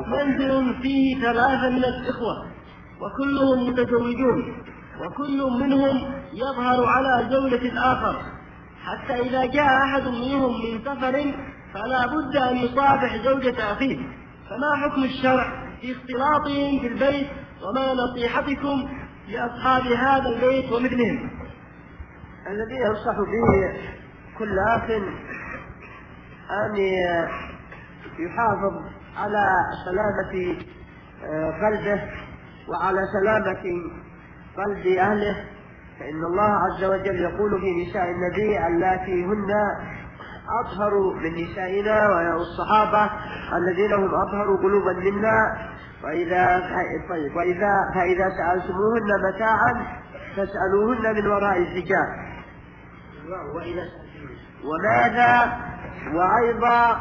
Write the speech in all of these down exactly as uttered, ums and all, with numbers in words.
منزل فيه ثلاثة من الإخوة وكلهم متزوجون، وكل منهم يظهر على زوجة الآخر، حتى إذا جاء أحد منهم من سفر فلا بد أن يصافح زوجة أخيه، فما حكم الشرع في اختلاطهم في البيت، وما نصيحتكم لأصحاب هذا البيت ومثلهم؟ الذي ينصح به كل أخ أن يحافظ على سلامة قلبه وعلى سلامة قلب أهله، فإن الله عز وجل يقول في نساء النبي اللاتي هن أطهر من نسائنا، والصحابة الذين هم أطهر قلوبا منا، وإذا طيب وإذا فإذا سألتموهن متاعا فاسألوهن من وراء الحجاب. وماذا وأيضا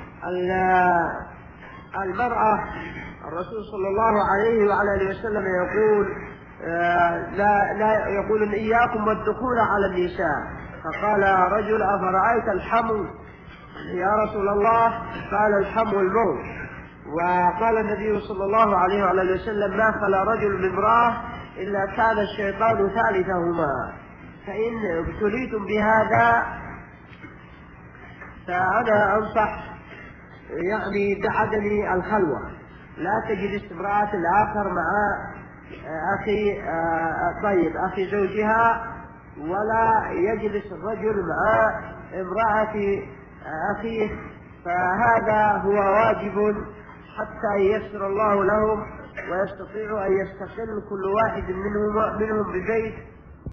المرأة، الرسول صلى الله عليه وعلى آله وسلم يقول لا لا يقول إياكم والدخول على النساء، فقال رجل أفرأيت الحمو يا رسول الله؟ قال الحمو الموت. وقال النبي صلى الله عليه وعلى آله وسلم ما خلا رجل من امرأة إلا كان الشيطان ثالثهما. فإن ابتليتم بهذا فأنا أنصح يعني بعدم الخلوة، لا تجلس امرأة الآخر مع أخي طيب أخي زوجها، ولا يجلس الرجل مع امرأة أخيه، فهذا هو واجب حتى ييسر الله لهم ويستطيع أن يستقل كل واحد منهم منهم ببيت